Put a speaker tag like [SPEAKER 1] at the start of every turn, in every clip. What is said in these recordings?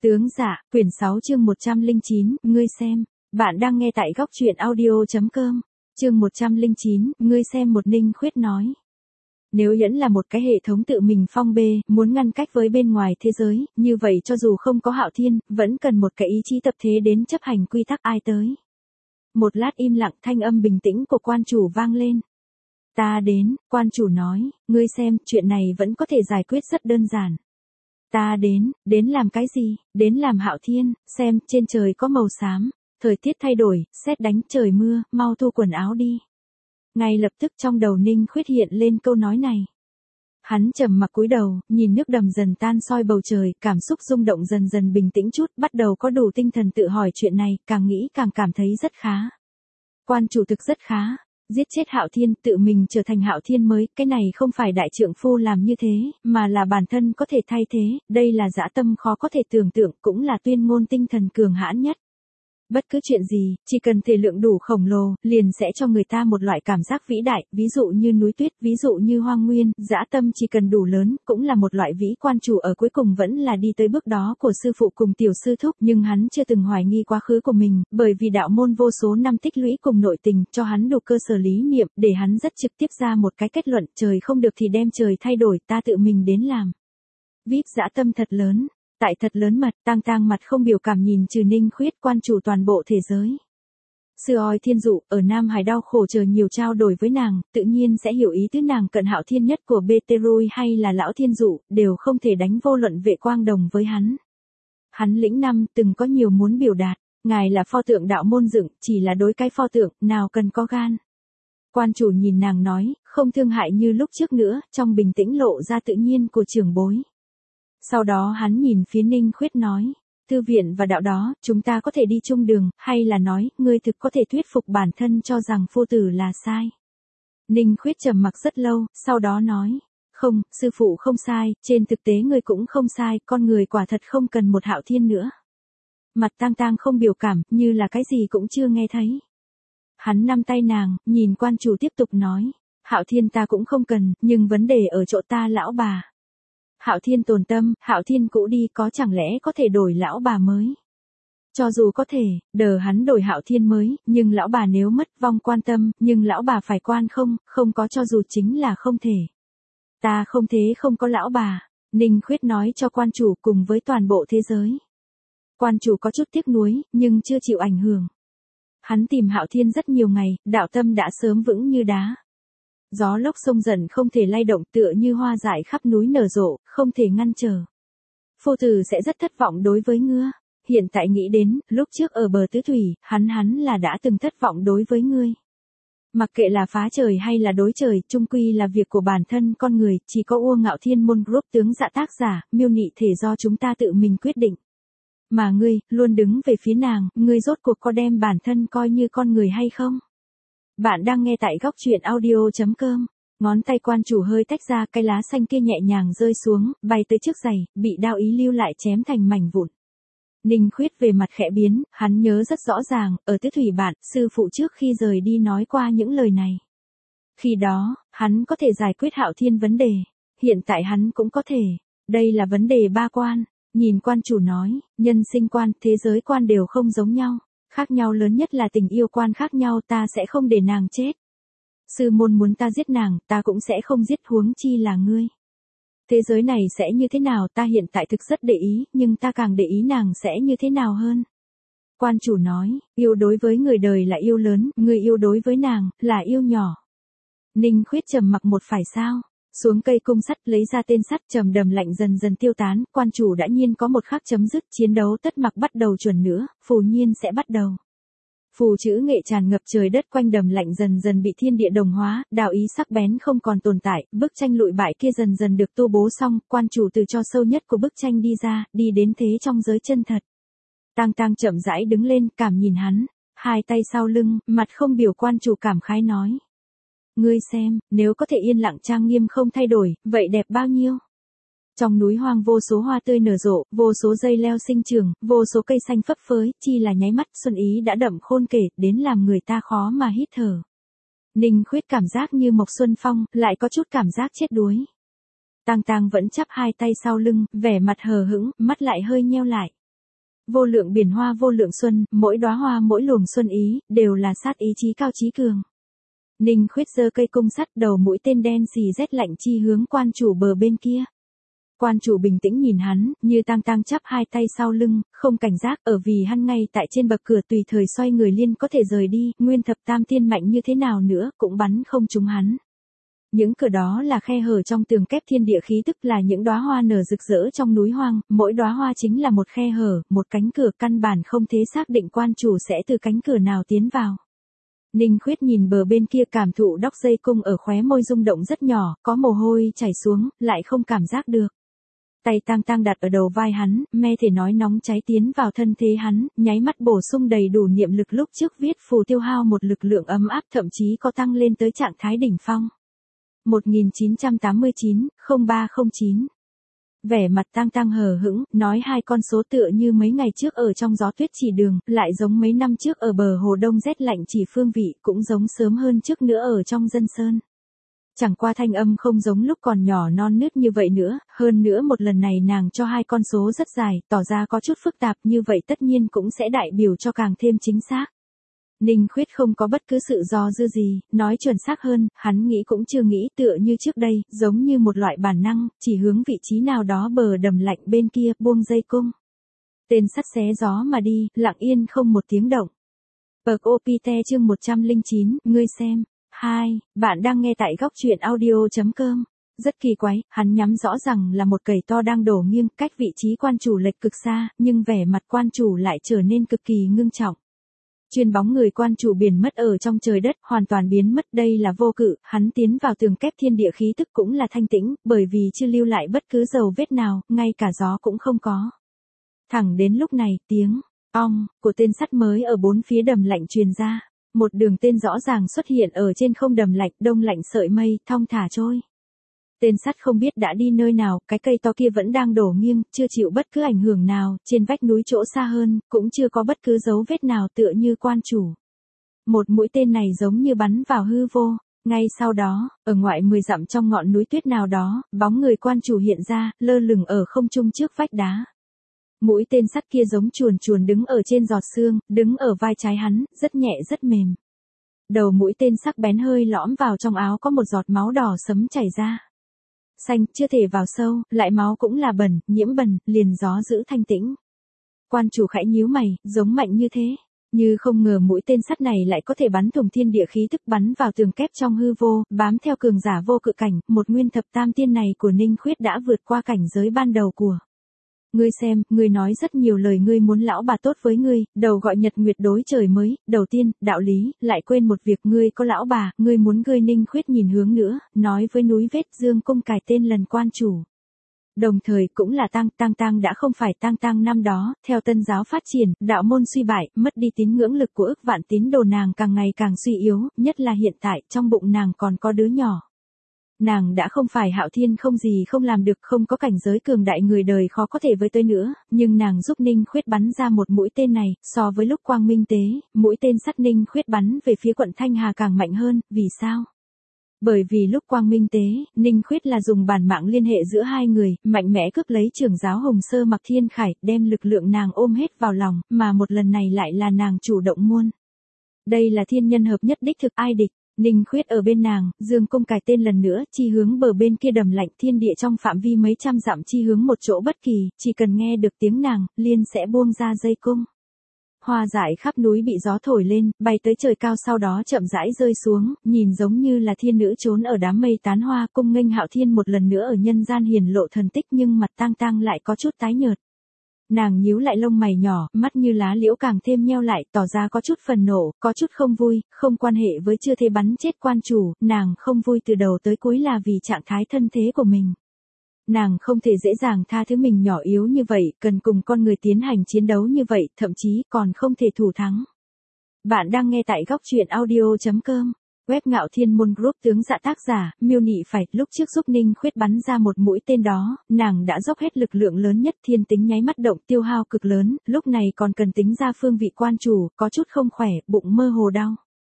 [SPEAKER 1] Tướng dạ, quyển 6 chương 109, ngươi xem. Bạn đang nghe tại góc truyện audio.com. Chương 109, ngươi xem. Một Ninh Khuyết nói. Nếu Nhẫn là một cái hệ thống tự mình phong bê, muốn ngăn cách với bên ngoài thế giới, như vậy cho dù không có Hạo Thiên, vẫn cần một cái ý chí tập thể đến chấp hành quy tắc ai tới. Một lát im lặng, thanh âm bình tĩnh của quan chủ vang lên. Ta đến, quan chủ nói, ngươi xem, chuyện này vẫn có thể giải quyết rất đơn giản. Ta đến làm cái gì? Đến làm Hạo Thiên, xem, trên trời có màu xám, thời tiết thay đổi, sét đánh, trời mưa, mau thu quần áo đi. Ngay lập tức trong đầu Ninh Khuyết hiện lên câu nói này. Hắn trầm mặc cúi đầu, nhìn nước đầm dần tan soi bầu trời, cảm xúc rung động dần dần bình tĩnh chút, bắt đầu có đủ tinh thần tự hỏi chuyện này, càng nghĩ càng cảm thấy rất khá. Quan chủ thực rất khá. Giết chết Hạo Thiên, tự mình trở thành Hạo Thiên mới, cái này không phải đại trượng phu làm như thế, mà là bản thân có thể thay thế, đây là dã tâm khó có thể tưởng tượng, cũng là tuyên ngôn tinh thần cường hãn nhất. Bất cứ chuyện gì, chỉ cần thể lượng đủ khổng lồ, liền sẽ cho người ta một loại cảm giác vĩ đại, ví dụ như núi tuyết, ví dụ như hoang nguyên, dã tâm chỉ cần đủ lớn, cũng là một loại vĩ. Quan chủ ở cuối cùng vẫn là đi tới bước đó của sư phụ cùng tiểu sư thúc, nhưng hắn chưa từng hoài nghi quá khứ của mình, bởi vì đạo môn vô số năm tích lũy cùng nội tình, cho hắn đủ cơ sở lý niệm, để hắn rất trực tiếp ra một cái kết luận, trời không được thì đem trời thay đổi, ta tự mình đến làm. Vip dã tâm thật lớn. Tại thật lớn mật, tang mặt không biểu cảm nhìn trừ Ninh Khuyết, quan chủ toàn bộ thế giới. Sư Oi Thiên Dụ, ở Nam Hải đau khổ chờ nhiều trao đổi với nàng, tự nhiên sẽ hiểu ý tứ nàng. Cận Hạo Thiên nhất của Beterui hay là Lão Thiên Dụ, đều không thể đánh vô luận vệ quang đồng với hắn. Hắn lĩnh năm, từng có nhiều muốn biểu đạt, ngài là pho tượng đạo môn dựng, chỉ là đối cái pho tượng, nào cần có gan. Quan chủ nhìn nàng nói, không thương hại như lúc trước nữa, trong bình tĩnh lộ ra tự nhiên của trưởng bối. Sau đó hắn nhìn phía Ninh Khuyết nói, thư viện và đạo đó, chúng ta có thể đi chung đường, hay là nói, ngươi thực có thể thuyết phục bản thân cho rằng phu tử là sai. Ninh Khuyết trầm mặc rất lâu, sau đó nói, không, sư phụ không sai, trên thực tế ngươi cũng không sai, con người quả thật không cần một Hạo Thiên nữa. Mặt tang không biểu cảm, như là cái gì cũng chưa nghe thấy. Hắn nắm tay nàng, nhìn quan chủ tiếp tục nói, Hạo Thiên ta cũng không cần, nhưng vấn đề ở chỗ ta lão bà. Hạo Thiên tồn tâm, Hạo Thiên cũ đi, có chẳng lẽ có thể đổi lão bà mới? Cho dù có thể, hắn đổi Hạo Thiên mới, nhưng lão bà nếu mất vong quan tâm, nhưng lão bà phải quan không có cho dù chính là không thể. Ta không thế không có lão bà, Ninh Khuyết nói cho quan chủ cùng với toàn bộ thế giới. Quan chủ có chút tiếc nuối, nhưng chưa chịu ảnh hưởng. Hắn tìm Hạo Thiên rất nhiều ngày, đạo tâm đã sớm vững như đá. Gió lốc sông dần không thể lay động, tựa như hoa dại khắp núi nở rộ, không thể ngăn trở. Phu tử sẽ rất thất vọng đối với ngươi. Hiện tại nghĩ đến, lúc trước ở bờ tứ thủy, hắn là đã từng thất vọng đối với ngươi. Mặc kệ là phá trời hay là đối trời, chung quy là việc của bản thân con người, chỉ có Ua Ngạo Thiên Môn Group tướng dạ tác giả, miêu nị thể do chúng ta tự mình quyết định. Mà ngươi, luôn đứng về phía nàng, ngươi rốt cuộc có đem bản thân coi như con người hay không? Bạn đang nghe tại góc truyện audio.com. Ngón tay quan chủ hơi tách ra, cái lá xanh kia nhẹ nhàng rơi xuống, bay tới trước giày, bị đao ý lưu lại chém thành mảnh vụn. Ninh Khuyết về mặt khẽ biến, hắn nhớ rất rõ ràng, ở tứ thủy bản, sư phụ trước khi rời đi nói qua những lời này. Khi đó, hắn có thể giải quyết Hạo Thiên vấn đề. Hiện tại hắn cũng có thể. Đây là vấn đề ba quan. Nhìn quan chủ nói, nhân sinh quan, thế giới quan đều không giống nhau. Khác nhau lớn nhất là tình yêu quan khác nhau, ta sẽ không để nàng chết. Sư môn muốn ta giết nàng, ta cũng sẽ không giết, huống chi là ngươi. Thế giới này sẽ như thế nào, ta hiện tại thực rất để ý, nhưng ta càng để ý nàng sẽ như thế nào hơn. Quan chủ nói, yêu đối với người đời là yêu lớn, người yêu đối với nàng, là yêu nhỏ. Ninh Khuyết trầm mặc một phải sao? Xuống cây cung sắt lấy ra tên sắt, trầm đầm lạnh dần dần tiêu tán, quan chủ đã nhiên có một khắc chấm dứt, chiến đấu tất mặc bắt đầu chuẩn nữa, phù nhiên sẽ bắt đầu. Phù chữ nghệ tràn ngập trời đất, quanh đầm lạnh dần dần bị thiên địa đồng hóa, đạo ý sắc bén không còn tồn tại, bức tranh lụi bại kia dần dần được tu bố xong, quan chủ từ cho sâu nhất của bức tranh đi ra, đi đến thế trong giới chân thật. Tang chậm rãi đứng lên, cảm nhìn hắn, hai tay sau lưng, mặt không biểu. Quan chủ cảm khái nói. Ngươi xem, nếu có thể yên lặng trang nghiêm không thay đổi, vậy đẹp bao nhiêu? Trong núi hoang vô số hoa tươi nở rộ, vô số dây leo sinh trưởng, vô số cây xanh phấp phới, chi là nháy mắt, xuân ý đã đậm khôn kể, đến làm người ta khó mà hít thở. Ninh Khuyết cảm giác như mộc xuân phong, lại có chút cảm giác chết đuối. Tang vẫn chắp hai tay sau lưng, vẻ mặt hờ hững, mắt lại hơi nheo lại. Vô lượng biển hoa vô lượng xuân, mỗi đóa hoa mỗi luồng xuân ý, đều là sát ý chí cao chí cường. Ninh Khuyết giơ cây cung sắt, đầu mũi tên đen xì rét lạnh chi hướng quan chủ bờ bên kia. Quan chủ bình tĩnh nhìn hắn, như tang tang chắp hai tay sau lưng, không cảnh giác, ở vì hắn ngay tại trên bậc cửa tùy thời xoay người liên có thể rời đi, nguyên thập tam tiên mạnh như thế nào nữa, cũng bắn không trúng hắn. Những cửa đó là khe hở trong tường kép thiên địa khí, tức là những đóa hoa nở rực rỡ trong núi hoang, mỗi đóa hoa chính là một khe hở, một cánh cửa, căn bản không thể xác định quan chủ sẽ từ cánh cửa nào tiến vào. Ninh Khuyết nhìn bờ bên kia, cảm thụ đốc dây cung ở khóe môi rung động rất nhỏ, có mồ hôi chảy xuống, lại không cảm giác được. Tay tang tang đặt ở đầu vai hắn, me thể nói nóng cháy tiến vào thân thế hắn, nháy mắt bổ sung đầy đủ niệm lực lúc trước viết phù tiêu hao một lực lượng ấm áp, thậm chí có tăng lên tới trạng thái đỉnh phong. 1989, 0309. Vẻ mặt tang tang hờ hững, nói hai con số tựa như mấy ngày trước ở trong gió tuyết chỉ đường, lại giống mấy năm trước ở bờ hồ đông rét lạnh chỉ phương vị, cũng giống sớm hơn trước nữa ở trong dân sơn. Chẳng qua thanh âm không giống lúc còn nhỏ non nớt như vậy nữa, hơn nữa một lần này nàng cho hai con số rất dài, tỏ ra có chút phức tạp, như vậy tất nhiên cũng sẽ đại biểu cho càng thêm chính xác. Ninh Khuyết không có bất cứ sự do dự gì, nói chuẩn xác hơn, hắn nghĩ cũng chưa nghĩ, tựa như trước đây, giống như một loại bản năng, chỉ hướng vị trí nào đó bờ đầm lạnh bên kia, buông dây cung. Tên sắt xé gió mà đi, lặng yên không một tiếng động. Bậc OPT chương 109, ngươi xem. 2. Bạn đang nghe tại góc truyện audio.com. Rất kỳ quái, hắn nhắm rõ rằng là một cầy to đang đổ nghiêng, cách vị trí quan chủ lệch cực xa, nhưng vẻ mặt quan chủ lại trở nên cực kỳ ngưng trọng. Chuyên bóng người quan chủ biến mất ở trong trời đất, hoàn toàn biến mất, đây là vô cự, hắn tiến vào tường kép thiên địa khí tức cũng là thanh tĩnh, bởi vì chưa lưu lại bất cứ dấu vết nào, ngay cả gió cũng không có. Thẳng đến lúc này, tiếng ong của tên sắt mới ở bốn phía đầm lạnh truyền ra. Một đường tên rõ ràng xuất hiện ở trên không đầm lạnh, đông lạnh sợi mây, thong thả trôi. Tên sắt không biết đã đi nơi nào, cái cây to kia vẫn đang đổ nghiêng, chưa chịu bất cứ ảnh hưởng nào, trên vách núi chỗ xa hơn, cũng chưa có bất cứ dấu vết nào, tựa như quan chủ. Một mũi tên này giống như bắn vào hư vô. Ngay sau đó, ở ngoại 10 dặm trong ngọn núi tuyết nào đó, bóng người quan chủ hiện ra, lơ lửng ở không trung trước vách đá. Mũi tên sắt kia giống chuồn chuồn đứng ở trên giọt xương, đứng ở vai trái hắn, rất nhẹ rất mềm. Đầu mũi tên sắc bén hơi lõm vào trong áo, có một giọt máu đỏ sẫm chảy ra. Xanh, chưa thể vào sâu, lại máu cũng là bẩn, nhiễm bẩn, liền gió giữ thanh tĩnh. Quan chủ khẽ nhíu mày, giống mạnh như thế. Như không ngờ mũi tên sắt này lại có thể bắn thủng thiên địa khí tức, bắn vào tường kép trong hư vô, bám theo cường giả vô cự cảnh, một nguyên thập tam tiên này của Ninh Khuyết đã vượt qua cảnh giới ban đầu của. Ngươi xem, ngươi nói rất nhiều lời, ngươi muốn lão bà tốt với ngươi, đầu gọi nhật nguyệt đối trời mới, đầu tiên, đạo lý, lại quên một việc, ngươi có lão bà, ngươi muốn ngươi. Ninh Khuyết nhìn hướng nữa, nói với núi vết dương cung cài tên lần quan chủ. Đồng thời cũng là Tang đã không phải Tang năm đó, theo tân giáo phát triển, đạo môn suy bại, mất đi tín ngưỡng lực của ức vạn tín đồ, nàng càng ngày càng suy yếu, nhất là hiện tại, trong bụng nàng còn có đứa nhỏ. Nàng đã không phải Hạo Thiên không gì không làm được, không có cảnh giới cường đại người đời khó có thể với tới nữa, nhưng nàng giúp Ninh Khuyết bắn ra một mũi tên này, so với lúc quang minh tế, mũi tên sắt Ninh Khuyết bắn về phía quận Thanh Hà càng mạnh hơn, vì sao? Bởi vì lúc quang minh tế, Ninh Khuyết là dùng bản mạng liên hệ giữa hai người, mạnh mẽ cướp lấy trưởng giáo Hồng Sơ Mặc Thiên Khải, đem lực lượng nàng ôm hết vào lòng, mà một lần này lại là nàng chủ động muôn. Đây là thiên nhân hợp nhất đích thực, ai địch? Ninh Khuyết ở bên nàng, dương cung cài tên lần nữa, chi hướng bờ bên kia đầm lạnh, thiên địa trong phạm vi mấy trăm dặm chi hướng một chỗ bất kỳ, chỉ cần nghe được tiếng nàng, liền sẽ buông ra dây cung. Hoa dại khắp núi bị gió thổi lên, bay tới trời cao, sau đó chậm rãi rơi xuống, nhìn giống như là thiên nữ trốn ở đám mây tán hoa, cung nghênh Hạo Thiên một lần nữa ở nhân gian hiển lộ thần tích, nhưng mặt Tang lại có chút tái nhợt. Nàng nhíu lại lông mày nhỏ, mắt như lá liễu càng thêm nheo lại, tỏ ra có chút phần nộ, có chút không vui, không quan hệ với chưa thể bắn chết quan chủ, nàng không vui từ đầu tới cuối là vì trạng thái thân thế của mình. Nàng không thể dễ dàng tha thứ mình nhỏ yếu như vậy, cần cùng con người tiến hành chiến đấu như vậy, thậm chí còn không thể thủ thắng. Bạn đang nghe tại góc truyện audio.com. Web Ngạo Thiên Môn Group. Tướng Dạ tác giả, miêu nị phải, lúc trước giúp Ninh Khuyết bắn ra một mũi tên đó, nàng đã dốc hết lực lượng lớn nhất, thiên tính nháy mắt động, tiêu hao cực lớn, lúc này còn cần tính ra phương vị quan chủ, có chút không khỏe, bụng mơ hồ đau.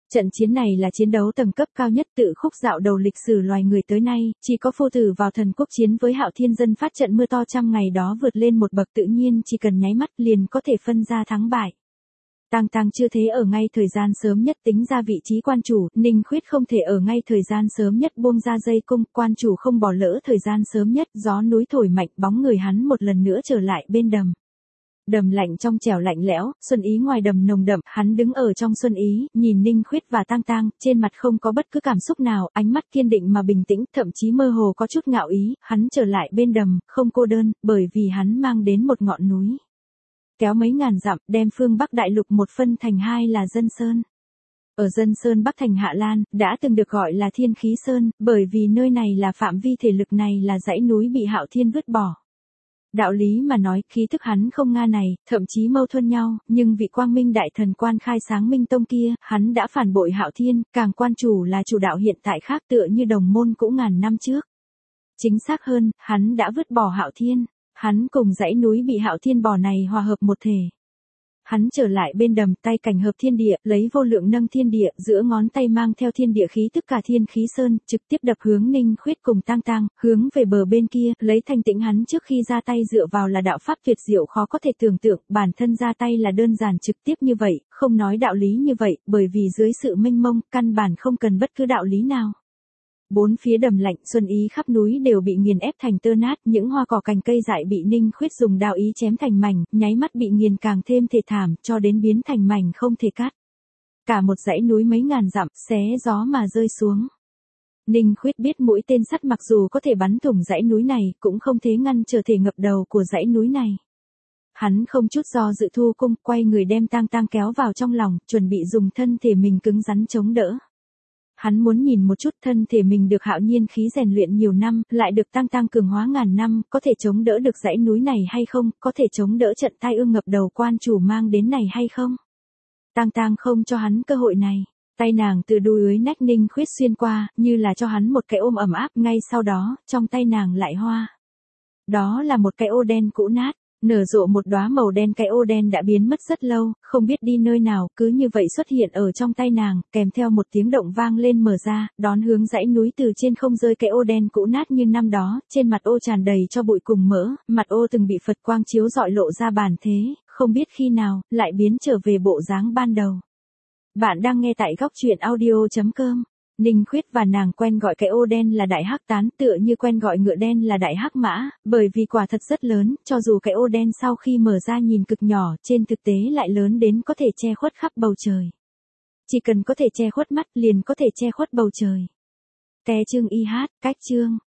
[SPEAKER 1] Trận chiến này là chiến đấu tầng cấp cao nhất tự khúc dạo đầu lịch sử loài người tới nay, chỉ có phu tử vào thần quốc chiến với Hạo Thiên dân phát trận mưa to trăm ngày đó vượt lên một bậc tự nhiên chỉ cần nháy mắt liền có thể phân ra thắng bại. Tang Tang chưa thế ở ngay thời gian sớm nhất tính ra vị trí quan chủ, Ninh Khuyết không thể ở ngay thời gian sớm nhất buông ra dây cung, quan chủ không bỏ lỡ thời gian sớm nhất, gió núi thổi mạnh bóng người hắn một lần nữa trở lại bên đầm. Đầm lạnh trong trẻo lạnh lẽo, xuân ý ngoài đầm nồng đậm, hắn đứng ở trong xuân ý, nhìn Ninh Khuyết và Tang Tang, trên mặt không có bất cứ cảm xúc nào, ánh mắt kiên định mà bình tĩnh, thậm chí mơ hồ có chút ngạo ý, hắn trở lại bên đầm, không cô đơn, bởi vì hắn mang đến một ngọn núi. Kéo mấy ngàn dặm, đem phương Bắc Đại Lục một phân thành hai là Dân Sơn. Ở Dân Sơn Bắc thành Hạ Lan, đã từng được gọi là Thiên Khí Sơn, bởi vì nơi này là phạm vi thể lực này là dãy núi bị Hạo Thiên vứt bỏ. Đạo lý mà nói, khí thức hắn không nga này, thậm chí mâu thuẫn nhau, nhưng vị quang minh đại thần quan khai sáng Minh Tông kia, hắn đã phản bội Hạo Thiên, càng quan chủ là chủ đạo hiện tại khác tựa như đồng môn cũ ngàn năm trước. Chính xác hơn, hắn đã vứt bỏ Hạo Thiên, hắn cùng dãy núi bị Hạo Thiên bỏ này hòa hợp một thể. Hắn trở lại bên đầm, tay cảnh hợp thiên địa, lấy vô lượng nâng thiên địa, giữa ngón tay mang theo thiên địa khí tức cả Thiên Khí Sơn, trực tiếp đập hướng Ninh Khuyết cùng Tang Tang, hướng về bờ bên kia, lấy thanh tĩnh hắn trước khi ra tay dựa vào là đạo pháp tuyệt diệu khó có thể tưởng tượng, bản thân ra tay là đơn giản trực tiếp như vậy, không nói đạo lý như vậy, bởi vì dưới sự mênh mông, căn bản không cần bất cứ đạo lý nào. Bốn phía đầm lạnh xuân ý khắp núi đều bị nghiền ép thành tơ nát, những hoa cỏ cành cây dại bị Ninh Khuyết dùng đao ý chém thành mảnh, nháy mắt bị nghiền càng thêm thê thảm, cho đến biến thành mảnh không thể cắt. Cả một dãy núi mấy ngàn dặm, xé gió mà rơi xuống. Ninh Khuyết biết mũi tên sắt mặc dù có thể bắn thủng dãy núi này, cũng không thể ngăn trở thể ngập đầu của dãy núi này. Hắn không chút do dự thu cung, quay người đem Tang Tang kéo vào trong lòng, chuẩn bị dùng thân thể mình cứng rắn chống đỡ. Hắn muốn nhìn một chút thân thể mình được Hạo Nhiên khí rèn luyện nhiều năm, lại được Tang Tang cường hóa ngàn năm, có thể chống đỡ được dãy núi này hay không, có thể chống đỡ trận tai ương ngập đầu quan chủ mang đến này hay không. Tang Tang không cho hắn cơ hội này, tay nàng từ đuôi dưới nách Ninh Khuyết xuyên qua, như là cho hắn một cái ôm ẩm áp, ngay sau đó, trong tay nàng lại hoa. Đó là một cái ô đen cũ nát. Nở rộ một đóa màu đen, cái ô đen đã biến mất rất lâu, không biết đi nơi nào, cứ như vậy xuất hiện ở trong tay nàng, kèm theo một tiếng động vang lên mở ra, đón hướng dãy núi từ trên không rơi cái ô đen cũ nát như năm đó, trên mặt ô tràn đầy cho bụi cùng mỡ, mặt ô từng bị Phật quang chiếu rọi lộ ra bản thế, không biết khi nào, lại biến trở về bộ dáng ban đầu. Bạn đang nghe tại góc truyện audio.com. Ninh Khuyết và nàng quen gọi cái ô đen là đại hắc tán, tựa như quen gọi ngựa đen là đại hắc mã, bởi vì quả thật rất lớn, cho dù cái ô đen sau khi mở ra nhìn cực nhỏ, trên thực tế lại lớn đến có thể che khuất khắp bầu trời. Chỉ cần có thể che khuất mắt liền có thể che khuất bầu trời. Té chương y hát, cách chương.